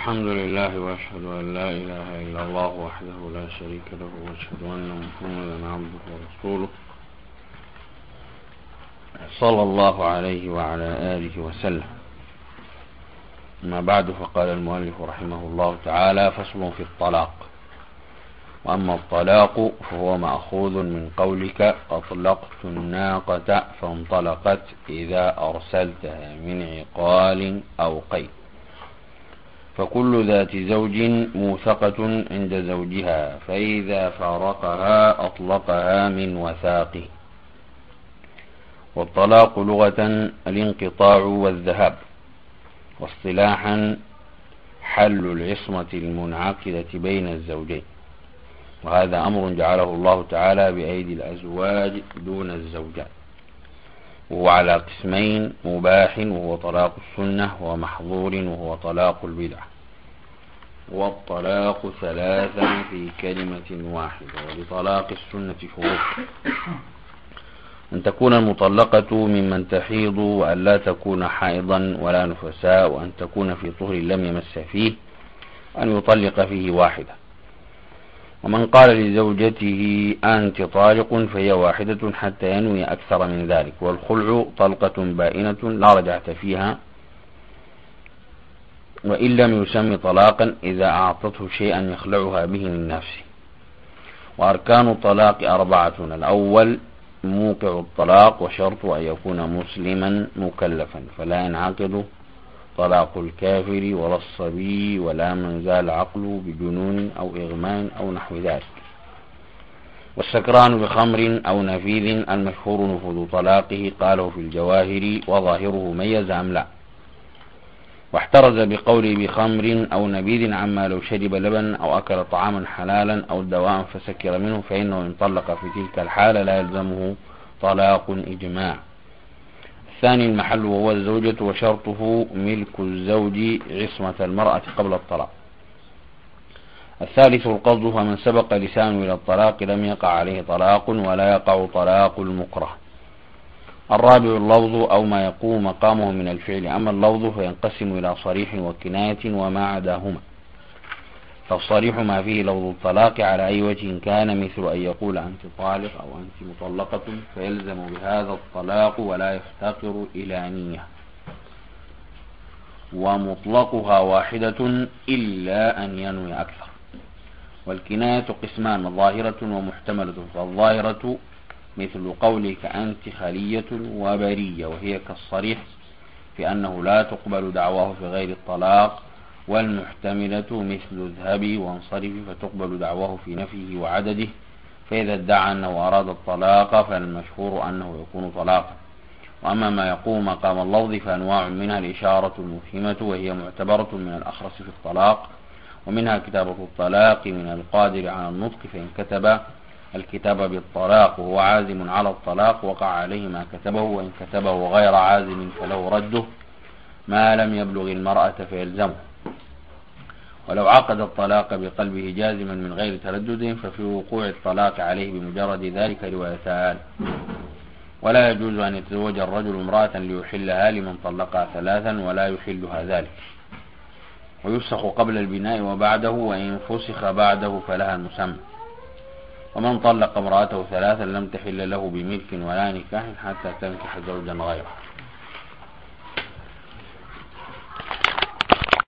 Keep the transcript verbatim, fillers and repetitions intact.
الحمد لله وأشهد أن لا إله إلا الله وحده لا شريك له وأشهد أن محمدا عبده ورسوله صلى الله عليه وعلى آله وسلم. أما بعد، فقال المؤلف رحمه الله تعالى: فصل في الطلاق. وأما الطلاق فهو مأخوذ من قولك أطلقت الناقة فانطلقت إذا أرسلتها من عقال أو قيد، فكل ذات زوج موثقة عند زوجها، فإذا فارقها أطلقها من وثاقه. والطلاق لغة الانقطاع والذهاب، واصطلاحا حل العصمة المنعقدة بين الزوجين، وهذا أمر جعله الله تعالى بأيدي الأزواج دون الزوجات، وهو على قسمين: مباح وهو طلاق السنة، ومحظور وهو طلاق البدعة. والطلاق ثلاثا في كلمة واحدة. ولطلاق السنة شروط: أن تكون المطلقة ممن تحيض، وأن لا تكون حائضا ولا نفساء، وأن تكون في طهر لم يمس فيه، وأن يطلق فيه واحدة. ومن قال لزوجته أنت طالق فهي واحدة حتى ينوي أكثر من ذلك. والخلع طلقة بائنة لا رجعة فيها، وإن لم يسمي طلاقا إذا أعطته شيئا يخلعها به من نفسه. وأركان الطلاق أربعة: الأول موقع الطلاق، وشرط أن يكون مسلما مكلفا، فلا ينعقد طلاق الكافر ولا الصبي ولا من زال عقله بجنون أو إغماء أو نحو ذلك. والسكران بخمر أو نفيذ المشهور نفوذ طلاقه، قاله في الجواهر وظاهره ميز أم لا. واحترز بقوله بخمر أو نبيذ عما لو شرب لبن أو أكل طعاما حلالا أو دواء فسكر منه، فإنه إن طلق في تلك الحالة لا يلزمه طلاق إجماع. الثاني المحل وهو الزوجة، وشرطه ملك الزوج عصمة المرأة قبل الطلاق. الثالث القصد، فمن سبق لسانه إلى الطلاق لم يقع عليه طلاق ولا يقع طلاق المكره. الرابع اللفظ أو ما يقوم مقامه من الفعل. أما اللفظ فينقسم إلى صريح وكناية وما عداهما. فالصريح ما فيه لفظ الطلاق على أي وجه كان، مثل أن يقول أنت طالق أو أنت مطلقة، فيلزم بهذا الطلاق ولا يفتقر إلى نية. ومطلقها واحدة إلا أن ينوي أكثر. والكناية قسمان: ظاهرة ومحتملة. فالظاهرة مثل قولك أنت خلية وبرية، وهي كالصريح في أنه لا تقبل دعواه في غير الطلاق. والمحتملة مثل اذهبي وانصرفي، فتقبل دعواه في نفيه وعدده، فإذا ادعى أنه أراد الطلاق فالمشهور أنه يكون طلاقا. وأما ما يقوم مقام اللفظ فأنواع: منها الإشارة المفهمة، وهي معتبرة من الأخرس في الطلاق، ومنها كتابة الطلاق من القادر على النطق، فإن كتب الكتاب بالطلاق وهو عازم على الطلاق وقع عليه ما كتبه، وإن كتبه غير عازم فله رده ما لم يبلغ المرأة فيلزمه. ولو عقد الطلاق بقلبه جازما من غير تردد ففي وقوع الطلاق عليه بمجرد ذلك روايتان. ولا يجوز أن يتزوج الرجل امرأة ليحلها لمن طلقها ثلاثا ولا يحلها ذلك. ويفسخ قبل البناء وبعده، وإن فسخ بعده فلها المسمى. ومن طلق امرأته ثلاثا لم تحل له بملك ولا نكاح حتى تنكح زوجا غيره.